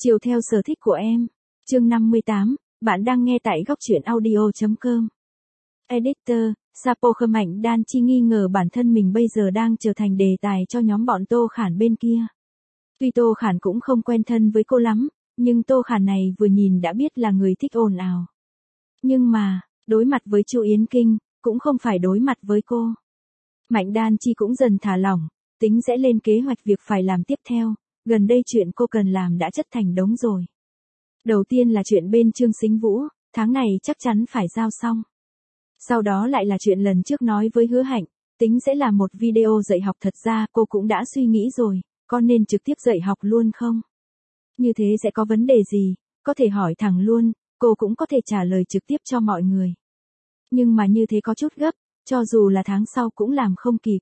Chiều theo sở thích của em. Chương 58, bạn đang nghe tại góc truyện audio.com. Editor, Sapo Khơ Mạnh Đan Chi nghi ngờ bản thân mình bây giờ đang trở thành đề tài cho nhóm bọn Tô Khản bên kia. Tuy Tô Khản cũng không quen thân với cô lắm, nhưng Tô Khản này vừa nhìn đã biết là người thích ồn ào. Nhưng mà, đối mặt với Chu Yến Kinh, cũng không phải đối mặt với cô. Mạnh Đan Chi cũng dần thả lỏng, tính sẽ lên kế hoạch việc phải làm tiếp theo, gần đây chuyện cô cần làm đã chất thành đống rồi. Đầu tiên là chuyện bên Trương Sính Vũ, tháng này chắc chắn phải giao xong. Sau đó lại là chuyện lần trước nói với Hứa Hạnh, tính sẽ làm một video dạy học, thật ra cô cũng đã suy nghĩ rồi, có nên trực tiếp dạy học luôn không? Như thế sẽ có vấn đề gì, có thể hỏi thẳng luôn, cô cũng có thể trả lời trực tiếp cho mọi người. Nhưng mà như thế có chút gấp, cho dù là tháng sau cũng làm không kịp.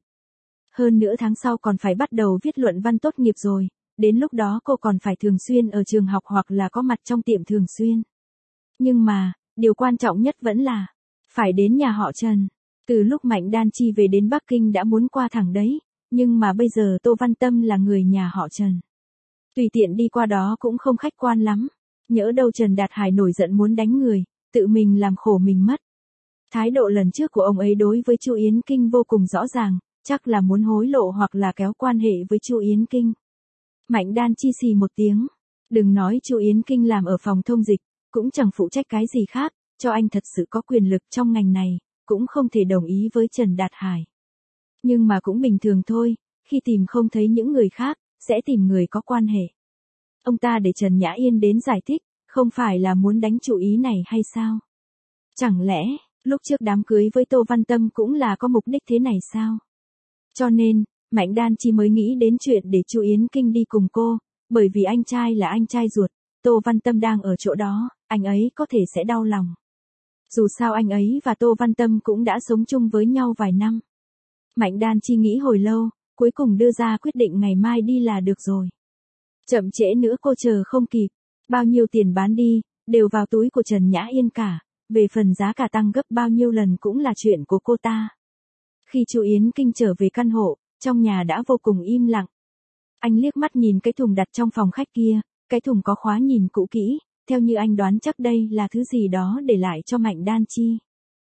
Hơn nữa tháng sau còn phải bắt đầu viết luận văn tốt nghiệp rồi, đến lúc đó cô còn phải thường xuyên ở trường học hoặc là có mặt trong tiệm thường xuyên. Nhưng mà, điều quan trọng nhất vẫn là phải đến nhà họ Trần. Từ lúc Mạnh Đan Chi về đến Bắc Kinh đã muốn qua thẳng đấy, nhưng mà bây giờ Tô Văn Tâm là người nhà họ Trần. Tùy tiện đi qua đó cũng không khách quan lắm, nhỡ đâu Trần Đạt Hải nổi giận muốn đánh người, tự mình làm khổ mình mất. Thái độ lần trước của ông ấy đối với Chu Yến Kinh vô cùng rõ ràng, chắc là muốn hối lộ hoặc là kéo quan hệ với Chu Yến Kinh. Mạnh Đan Chi xì một tiếng, đừng nói Chu Yến Kinh làm ở phòng thông dịch, cũng chẳng phụ trách cái gì khác, cho anh thật sự có quyền lực trong ngành này, cũng không thể đồng ý với Trần Đạt Hải. Nhưng mà cũng bình thường thôi, khi tìm không thấy những người khác, sẽ tìm người có quan hệ. Ông ta để Trần Nhã Yên đến giải thích, không phải là muốn đánh chủ ý này hay sao? Chẳng lẽ, lúc trước đám cưới với Tô Văn Tâm cũng là có mục đích thế này sao? Cho nên, Mạnh Đan Chi mới nghĩ đến chuyện để Chu Yến Kinh đi cùng cô, bởi vì anh trai là anh trai ruột, Tô Văn Tâm đang ở chỗ đó, anh ấy có thể sẽ đau lòng. Dù sao anh ấy và Tô Văn Tâm cũng đã sống chung với nhau vài năm. Mạnh Đan Chi nghĩ hồi lâu, cuối cùng đưa ra quyết định ngày mai đi là được rồi. Chậm trễ nữa cô chờ không kịp, bao nhiêu tiền bán đi, đều vào túi của Trần Nhã Yên cả, về phần giá cả tăng gấp bao nhiêu lần cũng là chuyện của cô ta. Khi Chu Yến Kinh trở về căn hộ, trong nhà đã vô cùng im lặng. Anh liếc mắt nhìn cái thùng đặt trong phòng khách kia, cái thùng có khóa nhìn cũ kỹ, theo như anh đoán chắc đây là thứ gì đó để lại cho Mạnh Đan Chi.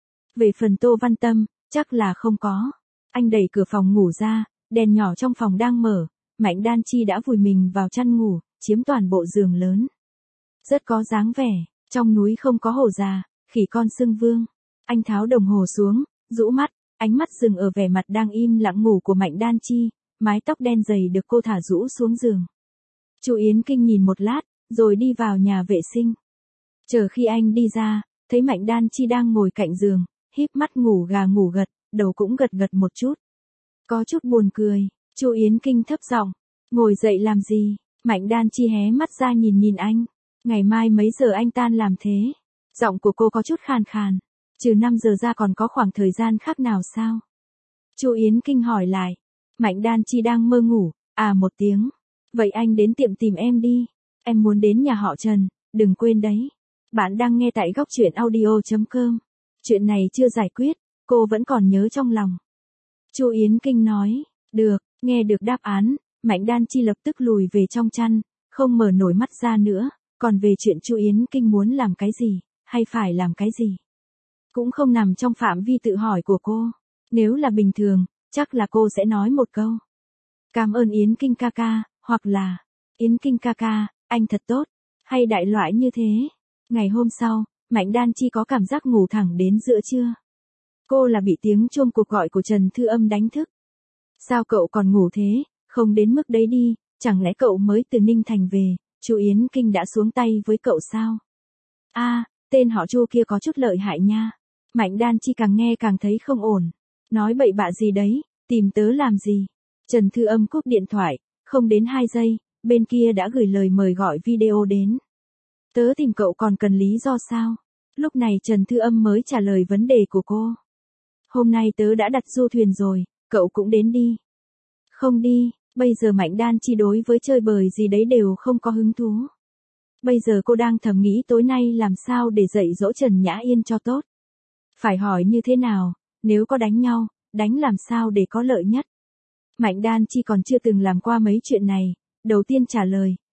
Về phần Tô Văn Tâm, chắc là không có. Anh đẩy cửa phòng ngủ ra, đèn nhỏ trong phòng đang mở, Mạnh Đan Chi đã vùi mình vào chăn ngủ, chiếm toàn bộ giường lớn. Rất có dáng vẻ, trong núi không có hổ già, khỉ con xưng vương. Anh tháo đồng hồ xuống, rũ mắt, ánh mắt dừng ở vẻ mặt đang im lặng ngủ của Mạnh Đan Chi, mái tóc đen dày được cô thả rũ xuống giường. Chu Yến Kinh nhìn một lát, rồi đi vào nhà vệ sinh. Chờ khi anh đi ra, thấy Mạnh Đan Chi đang ngồi cạnh giường, híp mắt ngủ gà ngủ gật, đầu cũng gật gật một chút. Có chút buồn cười, Chu Yến Kinh thấp giọng, ngồi dậy làm gì? Mạnh Đan Chi hé mắt ra nhìn anh. Ngày mai mấy giờ anh tan làm thế? Giọng của cô có chút khàn khàn. Trừ 5 giờ ra còn có khoảng thời gian khác nào sao? Chu Yến Kinh hỏi lại. Mạnh Đan Chi đang mơ ngủ, một tiếng. Vậy anh đến tiệm tìm em đi. Em muốn đến nhà họ Trần, đừng quên đấy. Bạn đang nghe tại góc truyện audio.com. Chuyện này chưa giải quyết, cô vẫn còn nhớ trong lòng. Chu Yến Kinh nói, được, nghe được đáp án, Mạnh Đan Chi lập tức lùi về trong chăn, không mở nổi mắt ra nữa, còn về chuyện Chu Yến Kinh muốn làm cái gì, hay phải làm cái gì. Cũng không nằm trong phạm vi tự hỏi của cô, nếu là bình thường, chắc là cô sẽ nói một câu. Cảm ơn Yến Kinh ca ca, hoặc là, Yến Kinh ca ca, anh thật tốt, hay đại loại như thế. Ngày hôm sau, Mạnh Đan Chi có cảm giác ngủ thẳng đến giữa trưa. Cô là bị tiếng chuông cuộc gọi của Trần Thư Âm đánh thức. Sao cậu còn ngủ thế, không đến mức đấy đi, chẳng lẽ cậu mới từ Ninh Thành về, Chu Yến Kinh đã xuống tay với cậu sao? Tên họ Chu kia có chút lợi hại nha. Mạnh Đan Chi càng nghe càng thấy không ổn. Nói bậy bạ gì đấy, tìm tớ làm gì? Trần Thư Âm cúp điện thoại, không đến 2 giây, bên kia đã gửi lời mời gọi video đến. Tớ tìm cậu còn cần lý do sao? Lúc này Trần Thư Âm mới trả lời vấn đề của cô. Hôm nay tớ đã đặt du thuyền rồi, cậu cũng đến đi. Không đi, bây giờ Mạnh Đan Chi đối với chơi bời gì đấy đều không có hứng thú. Bây giờ cô đang thầm nghĩ tối nay làm sao để dạy dỗ Trần Nhã Yên cho tốt. Phải hỏi như thế nào, nếu có đánh nhau, đánh làm sao để có lợi nhất. Mạnh Đan Chi còn chưa từng làm qua mấy chuyện này, đầu tiên trả lời,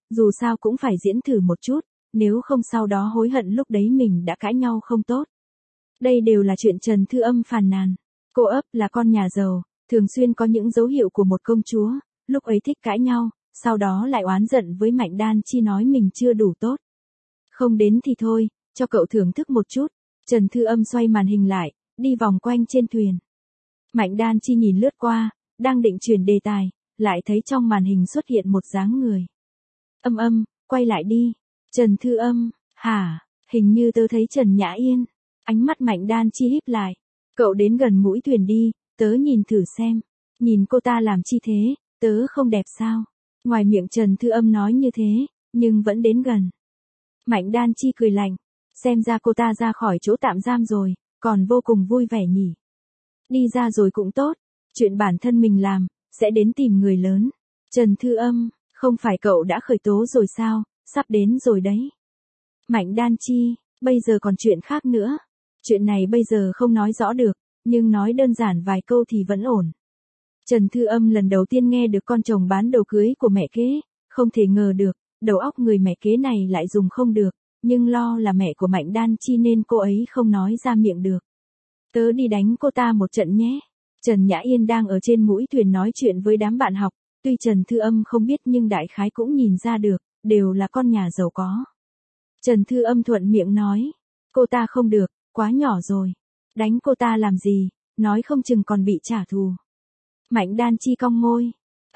dù sao cũng phải diễn thử một chút, nếu không sau đó hối hận lúc đấy mình đã cãi nhau không tốt. Đây đều là chuyện Trần Thư Âm phàn nàn. Cô ấp là con nhà giàu, thường xuyên có những dấu hiệu của một công chúa, lúc ấy thích cãi nhau, sau đó lại oán giận với Mạnh Đan Chi nói mình chưa đủ tốt. Không đến thì thôi, cho cậu thưởng thức một chút. Trần Thư Âm xoay màn hình lại, đi vòng quanh trên thuyền. Mạnh Đan Chi nhìn lướt qua, đang định chuyển đề tài, lại thấy trong màn hình xuất hiện một dáng người. Âm, quay lại đi. Trần Thư Âm, hả, hình như tớ thấy Trần Nhã Yên. Ánh mắt Mạnh Đan Chi híp lại. Cậu đến gần mũi thuyền đi, tớ nhìn thử xem. Nhìn cô ta làm chi thế, tớ không đẹp sao? Ngoài miệng Trần Thư Âm nói như thế, nhưng vẫn đến gần. Mạnh Đan Chi cười lạnh. Xem ra cô ta ra khỏi chỗ tạm giam rồi, còn vô cùng vui vẻ nhỉ. Đi ra rồi cũng tốt, chuyện bản thân mình làm, sẽ đến tìm người lớn. Trần Thư Âm, không phải cậu đã khởi tố rồi sao, sắp đến rồi đấy. Mạnh Đan Chi, bây giờ còn chuyện khác nữa. Chuyện này bây giờ không nói rõ được, nhưng nói đơn giản vài câu thì vẫn ổn. Trần Thư Âm lần đầu tiên nghe được con chồng bán đồ cưới của mẹ kế, không thể ngờ được, đầu óc người mẹ kế này lại dùng không được, nhưng lo là mẹ của Mạnh Đan Chi nên cô ấy không nói ra miệng được. Tớ đi đánh cô ta một trận nhé. Trần Nhã Yên đang ở trên mũi thuyền nói chuyện với đám bạn học, tuy Trần Thư Âm không biết nhưng đại khái cũng nhìn ra được, đều là con nhà giàu có. Trần Thư Âm thuận miệng nói, cô ta không được, quá nhỏ rồi. Đánh cô ta làm gì, nói không chừng còn bị trả thù. Mạnh Đan Chi cong môi.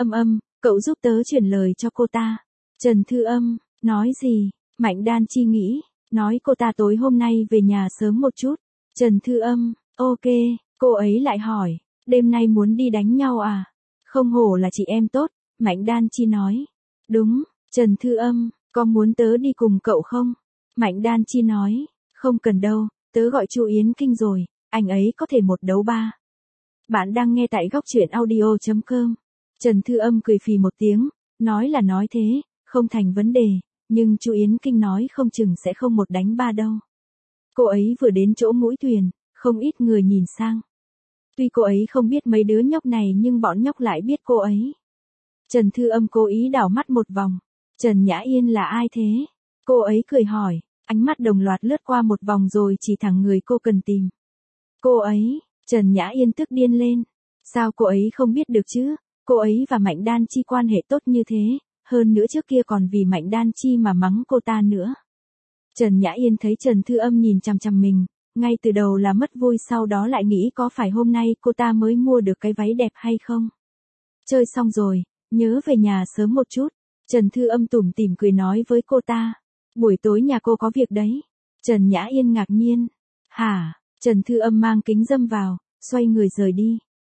Cậu giúp tớ chuyển lời cho cô ta. Trần Thư Âm, nói gì? Mạnh Đan Chi nghĩ, nói cô ta tối hôm nay về nhà sớm một chút. Trần Thư Âm, ok, cô ấy lại hỏi, đêm nay muốn đi đánh nhau à? Không hổ là chị em tốt, Mạnh Đan Chi nói. Đúng, Trần Thư Âm, có muốn tớ đi cùng cậu không? Mạnh Đan Chi nói, không cần đâu, tớ gọi Chu Yến Kinh rồi, anh ấy có thể 1-3. Bạn đang nghe tại góc truyện audio.com. Trần Thư Âm cười phì một tiếng, nói là nói thế, không thành vấn đề, nhưng Chu Yến Kinh nói không chừng sẽ không 1-3 đâu. Cô ấy vừa đến chỗ mũi thuyền, không ít người nhìn sang. Tuy cô ấy không biết mấy đứa nhóc này nhưng bọn nhóc lại biết cô ấy. Trần Thư Âm cố ý đảo mắt một vòng. Trần Nhã Yên là ai thế? Cô ấy cười hỏi, ánh mắt đồng loạt lướt qua một vòng rồi chỉ thẳng người cô cần tìm. Cô ấy, Trần Nhã Yên tức điên lên. Sao cô ấy không biết được chứ? Cô ấy và Mạnh Đan Chi quan hệ tốt như thế, hơn nữa trước kia còn vì Mạnh Đan Chi mà mắng cô ta nữa. Trần Nhã Yên thấy Trần Thư Âm nhìn chằm chằm mình, ngay từ đầu là mất vui sau đó lại nghĩ có phải hôm nay cô ta mới mua được cái váy đẹp hay không. Chơi xong rồi, nhớ về nhà sớm một chút. Trần Thư Âm tủm tỉm cười nói với cô ta. Buổi tối nhà cô có việc đấy. Trần Nhã Yên ngạc nhiên. Hả? Trần Thư Âm mang kính râm vào, xoay người rời đi.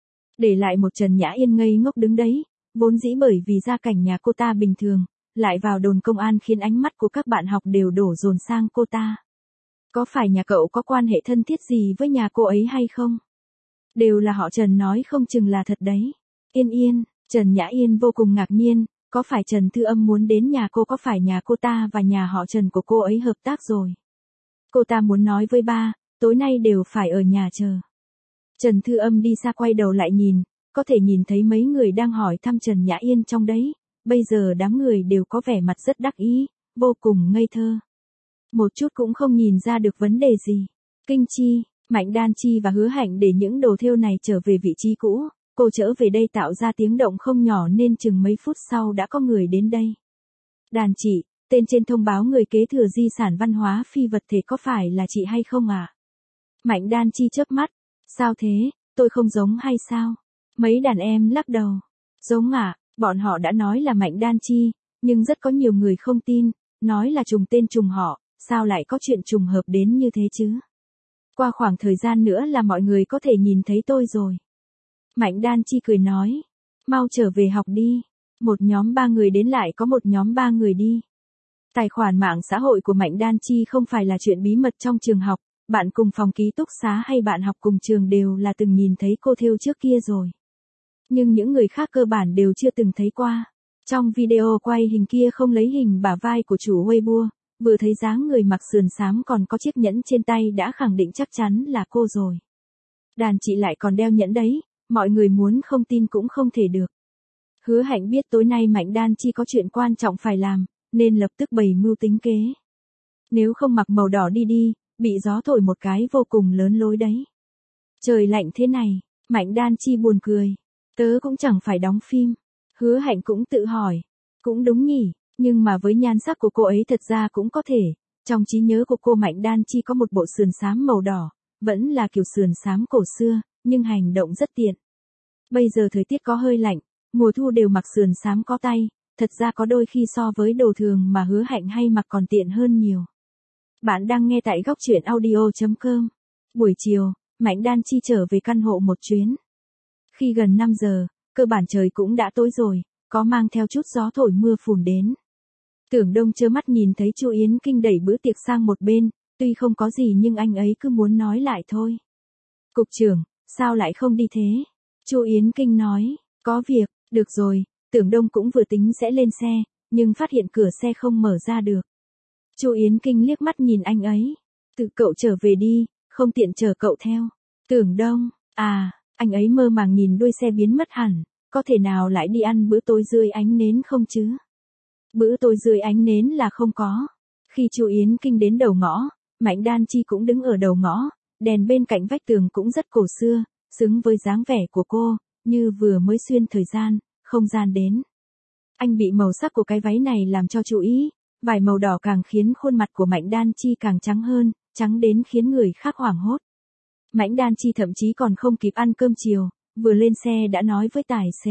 Để lại một Trần Nhã Yên ngây ngốc đứng đấy, vốn dĩ bởi vì gia cảnh nhà cô ta bình thường, lại vào đồn công an khiến ánh mắt của các bạn học đều đổ dồn sang cô ta. Có phải nhà cậu có quan hệ thân thiết gì với nhà cô ấy hay không? Đều là họ Trần nói không chừng là thật đấy. Yên, Trần Nhã Yên vô cùng ngạc nhiên, có phải Trần Thư Âm muốn đến nhà cô, có phải nhà cô ta và nhà họ Trần của cô ấy hợp tác rồi? Cô ta muốn nói với ba, tối nay đều phải ở nhà chờ. Trần Thư Âm đi xa quay đầu lại nhìn, có thể nhìn thấy mấy người đang hỏi thăm Trần Nhã Yên trong đấy, bây giờ đám người đều có vẻ mặt rất đắc ý, vô cùng ngây thơ. Một chút cũng không nhìn ra được vấn đề gì. Kinh Chi, Mạnh Đan Chi và Hứa Hạnh để những đồ thêu này trở về vị trí cũ, cô trở về đây tạo ra tiếng động không nhỏ nên chừng mấy phút sau đã có người đến đây. Đàn chị, tên trên thông báo người kế thừa di sản văn hóa phi vật thể có phải là chị hay không à? Mạnh Đan Chi chớp mắt, sao thế, tôi không giống hay sao? Mấy đàn em lắc đầu. Giống à, bọn họ đã nói là Mạnh Đan Chi, nhưng rất có nhiều người không tin, nói là trùng tên trùng họ, sao lại có chuyện trùng hợp đến như thế chứ? Qua khoảng thời gian nữa là mọi người có thể nhìn thấy tôi rồi. Mạnh Đan Chi cười nói, mau trở về học đi. Một nhóm 3 người đến lại có một nhóm 3 người đi. Tài khoản mạng xã hội của Mạnh Đan Chi không phải là chuyện bí mật trong trường học, bạn cùng phòng ký túc xá hay bạn học cùng trường đều là từng nhìn thấy cô thêu trước kia rồi. Nhưng những người khác cơ bản đều chưa từng thấy qua. Trong video quay hình kia không lấy hình bả vai của chủ Weibo, vừa thấy dáng người mặc sườn xám còn có chiếc nhẫn trên tay đã khẳng định chắc chắn là cô rồi. Đàn chị lại còn đeo nhẫn đấy, mọi người muốn không tin cũng không thể được. Hứa Hạnh biết tối nay Mạnh Đan Chi có chuyện quan trọng phải làm, nên lập tức bày mưu tính kế. Nếu không mặc màu đỏ đi, bị gió thổi một cái vô cùng lớn lối đấy. Trời lạnh thế này, Mạnh Đan Chi buồn cười. Tớ cũng chẳng phải đóng phim. Hứa Hạnh cũng tự hỏi. Cũng đúng nhỉ, nhưng mà với nhan sắc của cô ấy thật ra cũng có thể. Trong trí nhớ của cô Mạnh Đan Chi có một bộ sườn xám màu đỏ, vẫn là kiểu sườn xám cổ xưa, nhưng hành động rất tiện. Bây giờ thời tiết có hơi lạnh, mùa thu đều mặc sườn xám có tay, thật ra có đôi khi so với đồ thường mà Hứa Hạnh hay mặc còn tiện hơn nhiều. Bạn đang nghe tại góc truyện audio.com. Buổi chiều, Mạnh Đan Chi trở về căn hộ một chuyến. Khi gần 5 giờ, cơ bản trời cũng đã tối rồi, có mang theo chút gió thổi mưa phùn đến. Tưởng Đông trơ mắt nhìn thấy Chu Yến Kinh đẩy bữa tiệc sang một bên, tuy không có gì nhưng anh ấy cứ muốn nói lại thôi. Cục trưởng, sao lại không đi thế? Chu Yến Kinh nói, có việc, được rồi. Tưởng Đông cũng vừa tính sẽ lên xe, nhưng phát hiện cửa xe không mở ra được. Chu Yến Kinh liếc mắt nhìn anh ấy. Tự cậu trở về đi, không tiện chờ cậu theo. Tưởng Đông, anh ấy mơ màng nhìn đuôi xe biến mất hẳn, có thể nào lại đi ăn bữa tối dưới ánh nến không chứ? Bữa tối dưới ánh nến là không có. Khi Chu Yến Kinh đến đầu ngõ, Mạnh Đan Chi cũng đứng ở đầu ngõ, đèn bên cạnh vách tường cũng rất cổ xưa, xứng với dáng vẻ của cô, như vừa mới xuyên thời gian, không gian đến. Anh bị màu sắc của cái váy này làm cho chú ý, vải màu đỏ càng khiến khuôn mặt của Mạnh Đan Chi càng trắng hơn, trắng đến khiến người khác hoảng hốt. Mạnh Đan Chi thậm chí còn không kịp ăn cơm chiều, vừa lên xe đã nói với tài xế.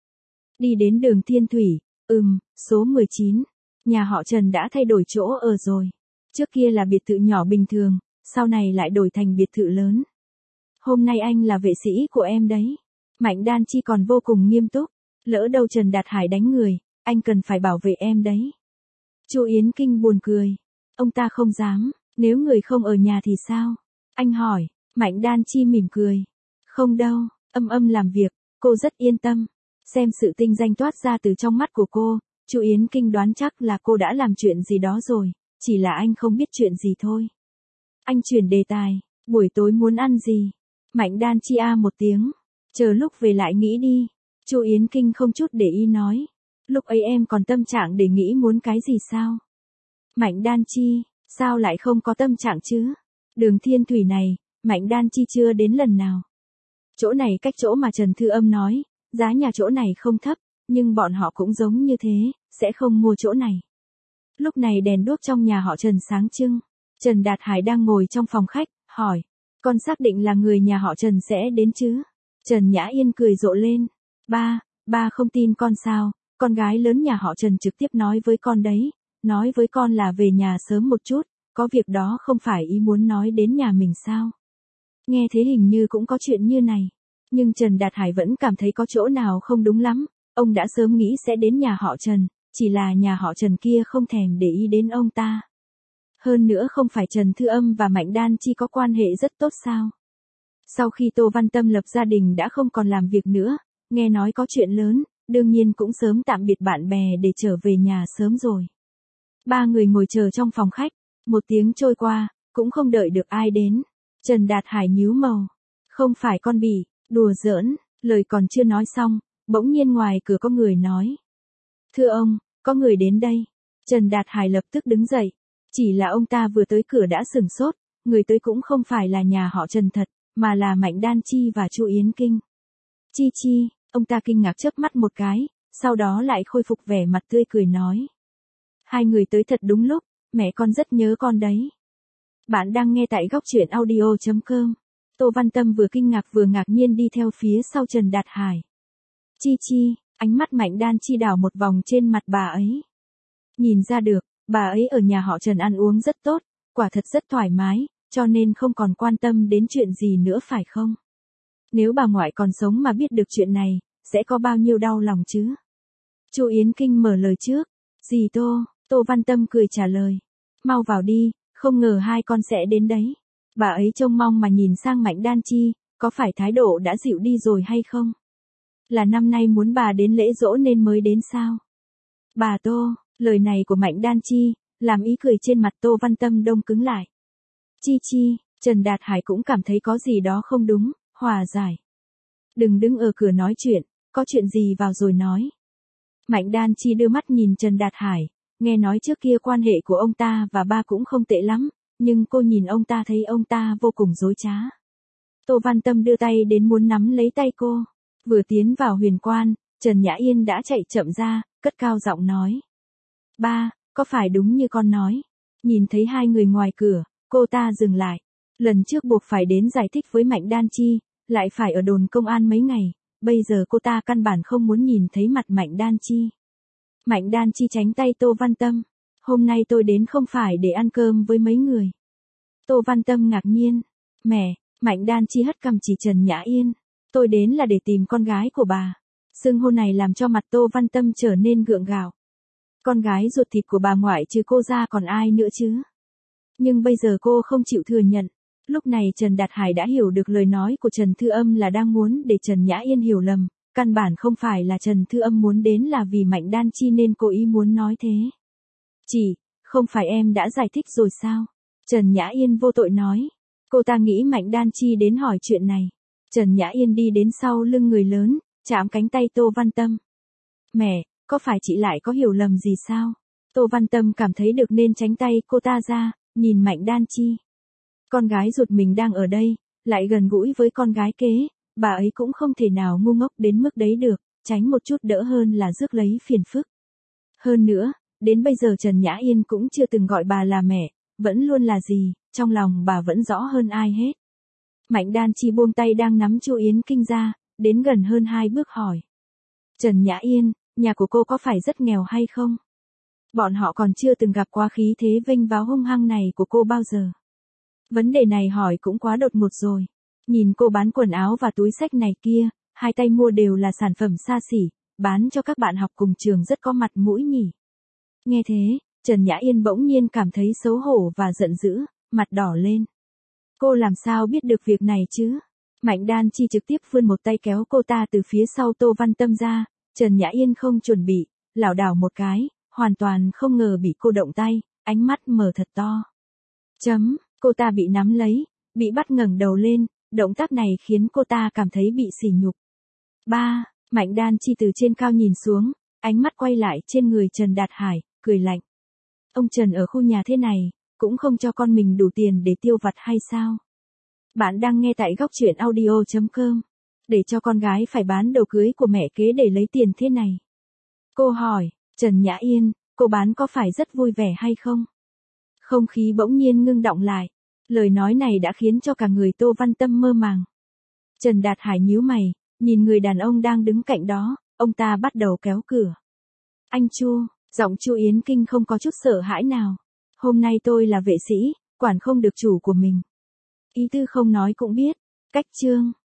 Đi đến đường Thiên Thủy, số 19, nhà họ Trần đã thay đổi chỗ ở rồi. Trước kia là biệt thự nhỏ bình thường, sau này lại đổi thành biệt thự lớn. Hôm nay anh là vệ sĩ của em đấy. Mạnh Đan Chi còn vô cùng nghiêm túc. Lỡ đâu Trần Đạt Hải đánh người, anh cần phải bảo vệ em đấy. Chu Yến Kinh buồn cười. Ông ta không dám, nếu người không ở nhà thì sao? Anh hỏi. Mạnh Đan Chi mỉm cười. Không đâu, âm làm việc, cô rất yên tâm. Xem sự tinh danh toát ra từ trong mắt của cô, Chu Yến Kinh đoán chắc là cô đã làm chuyện gì đó rồi, chỉ là anh không biết chuyện gì thôi. Anh chuyển đề tài, buổi tối muốn ăn gì? Mạnh Đan Chi một tiếng, chờ lúc về lại nghĩ đi. Chu Yến Kinh không chút để ý nói, lúc ấy em còn tâm trạng để nghĩ muốn cái gì sao? Mạnh Đan Chi, sao lại không có tâm trạng chứ? Đường Thiên Thủy này, Mạnh Đan Chi chưa đến lần nào. Chỗ này cách chỗ mà Trần Thư Âm nói, giá nhà chỗ này không thấp, nhưng bọn họ cũng giống như thế, sẽ không mua chỗ này. Lúc này đèn đuốc trong nhà họ Trần sáng trưng. Trần Đạt Hải đang ngồi trong phòng khách, hỏi, con xác định là người nhà họ Trần sẽ đến chứ? Trần Nhã Yên cười rộ lên. Ba không tin con sao, con gái lớn nhà họ Trần trực tiếp nói với con đấy, nói với con là về nhà sớm một chút, có việc đó không phải ý muốn nói đến nhà mình sao? Nghe thế hình như cũng có chuyện như này, nhưng Trần Đạt Hải vẫn cảm thấy có chỗ nào không đúng lắm, ông đã sớm nghĩ sẽ đến nhà họ Trần, chỉ là nhà họ Trần kia không thèm để ý đến ông ta. Hơn nữa không phải Trần Thư Âm và Mạnh Đan Chi có quan hệ rất tốt sao? Sau khi Tô Văn Tâm lập gia đình đã không còn làm việc nữa, nghe nói có chuyện lớn, đương nhiên cũng sớm tạm biệt bạn bè để trở về nhà sớm rồi. Ba người ngồi chờ trong phòng khách, một tiếng trôi qua, cũng không đợi được ai đến. Trần Đạt Hải nhíu màu. Không phải con bị, đùa giỡn, lời còn chưa nói xong, bỗng nhiên ngoài cửa có người nói. Thưa ông, có người đến đây. Trần Đạt Hải lập tức đứng dậy. Chỉ là ông ta vừa tới cửa đã sửng sốt, người tới cũng không phải là nhà họ Trần thật, mà là Mạnh Đan Chi và Chu Yến Kinh. Chi, ông ta kinh ngạc chớp mắt một cái, sau đó lại khôi phục vẻ mặt tươi cười nói. Hai người tới thật đúng lúc, mẹ con rất nhớ con đấy. Bạn đang nghe tại góc truyện audio.com. Tô Văn Tâm vừa kinh ngạc vừa ngạc nhiên đi theo phía sau Trần Đạt Hải. Chi, ánh mắt Mạnh Đan Chi đảo một vòng trên mặt bà ấy. Nhìn ra được, bà ấy ở nhà họ Trần ăn uống rất tốt, quả thật rất thoải mái, cho nên không còn quan tâm đến chuyện gì nữa phải không? Nếu bà ngoại còn sống mà biết được chuyện này, sẽ có bao nhiêu đau lòng chứ? Chu Yến Kinh mở lời trước. Dì Tô Văn Tâm cười trả lời. Mau vào đi, không ngờ hai con sẽ đến đấy. Bà ấy trông mong mà nhìn sang Mạnh Đan Chi, có phải thái độ đã dịu đi rồi hay không? Là năm nay muốn bà đến lễ giỗ nên mới đến sao? Bà Tô, lời này của Mạnh Đan Chi, làm ý cười trên mặt Tô Văn Tâm đông cứng lại. Chi, Trần Đạt Hải cũng cảm thấy có gì đó không đúng, hòa giải. Đừng đứng ở cửa nói chuyện, có chuyện gì vào rồi nói. Mạnh Đan Chi đưa mắt nhìn Trần Đạt Hải, nghe nói trước kia quan hệ của ông ta và ba cũng không tệ lắm, nhưng cô nhìn ông ta thấy ông ta vô cùng dối trá. Tô Văn Tâm đưa tay đến muốn nắm lấy tay cô. Vừa tiến vào huyền quan, Trần Nhã Yên đã chạy chậm ra, cất cao giọng nói. Ba, có phải đúng như con nói? Nhìn thấy hai người ngoài cửa, cô ta dừng lại. Lần trước buộc phải đến giải thích với Mạnh Đan Chi, lại phải ở đồn công an mấy ngày, bây giờ cô ta căn bản không muốn nhìn thấy mặt Mạnh Đan Chi. Mạnh Đan Chi tránh tay Tô Văn Tâm. Hôm nay tôi đến không phải để ăn cơm với mấy người. Tô Văn Tâm ngạc nhiên. Mẹ, Mạnh Đan Chi hất cằm chỉ Trần Nhã Yên. Tôi đến là để tìm con gái của bà. Xưng hô này làm cho mặt Tô Văn Tâm trở nên gượng gạo. Con gái ruột thịt của bà ngoại trừ cô ra còn ai nữa chứ? Nhưng bây giờ cô không chịu thừa nhận. Lúc này Trần Đạt Hải đã hiểu được lời nói của Trần Thư Âm là đang muốn để Trần Nhã Yên hiểu lầm. Căn bản không phải là Trần Thư Âm muốn đến là vì Mạnh Đan Chi nên cố ý muốn nói thế. Chị, không phải em đã giải thích rồi sao? Trần Nhã Yên vô tội nói. Cô ta nghĩ Mạnh Đan Chi đến hỏi chuyện này. Trần Nhã Yên đi đến sau lưng người lớn, chạm cánh tay Tô Văn Tâm. Mẹ, có phải chị lại có hiểu lầm gì sao? Tô Văn Tâm cảm thấy được nên tránh tay cô ta ra, nhìn Mạnh Đan Chi. Con gái ruột mình đang ở đây, lại gần gũi với con gái kế, bà ấy cũng không thể nào ngu ngốc đến mức đấy được, tránh một chút đỡ hơn là rước lấy phiền phức. Hơn nữa, đến bây giờ Trần Nhã Yên cũng chưa từng gọi bà là mẹ, vẫn luôn là gì, trong lòng bà vẫn rõ hơn ai hết. Mạnh Đan Chi buông tay đang nắm Chu Yến Kinh ra, đến gần hơn 2 bước hỏi. Trần Nhã Yên, nhà của cô có phải rất nghèo hay không? Bọn họ còn chưa từng gặp qua khí thế vênh váo hung hăng này của cô bao giờ. Vấn đề này hỏi cũng quá đột ngột rồi. Nhìn cô bán quần áo và túi xách này kia, hai tay mua đều là sản phẩm xa xỉ, bán cho các bạn học cùng trường rất có mặt mũi nhỉ. Nghe thế, Trần Nhã Yên bỗng nhiên cảm thấy xấu hổ và giận dữ, mặt đỏ lên. Cô làm sao biết được việc này chứ? Mạnh Đan Chi trực tiếp vươn một tay kéo cô ta từ phía sau Tô Văn Tâm ra, Trần Nhã Yên không chuẩn bị, lảo đảo một cái, hoàn toàn không ngờ bị cô động tay, ánh mắt mở thật to. Cô ta bị nắm lấy, bị bắt ngẩng đầu lên, động tác này khiến cô ta cảm thấy bị sỉ nhục. Ba, Mạnh Đan Chi từ trên cao nhìn xuống, ánh mắt quay lại trên người Trần Đạt Hải, cười lạnh. Ông Trần ở khu nhà thế này, cũng không cho con mình đủ tiền để tiêu vặt hay sao? Bạn đang nghe tại góc truyện audio.com. Để cho con gái phải bán đồ cưới của mẹ kế để lấy tiền thế này. Cô hỏi, Trần Nhã Yên, cô bán có phải rất vui vẻ hay không? Không khí bỗng nhiên ngưng đọng lại. Lời nói này đã khiến cho cả người Tô Văn Tâm mơ màng. Trần Đạt Hải nhíu mày, nhìn người đàn ông đang đứng cạnh đó, ông ta bắt đầu kéo cửa. Anh Chu, giọng Chu Yến Kinh không có chút sợ hãi nào. Hôm nay tôi là vệ sĩ, quản không được chủ của mình. Ý tư không nói cũng biết. Cách chương.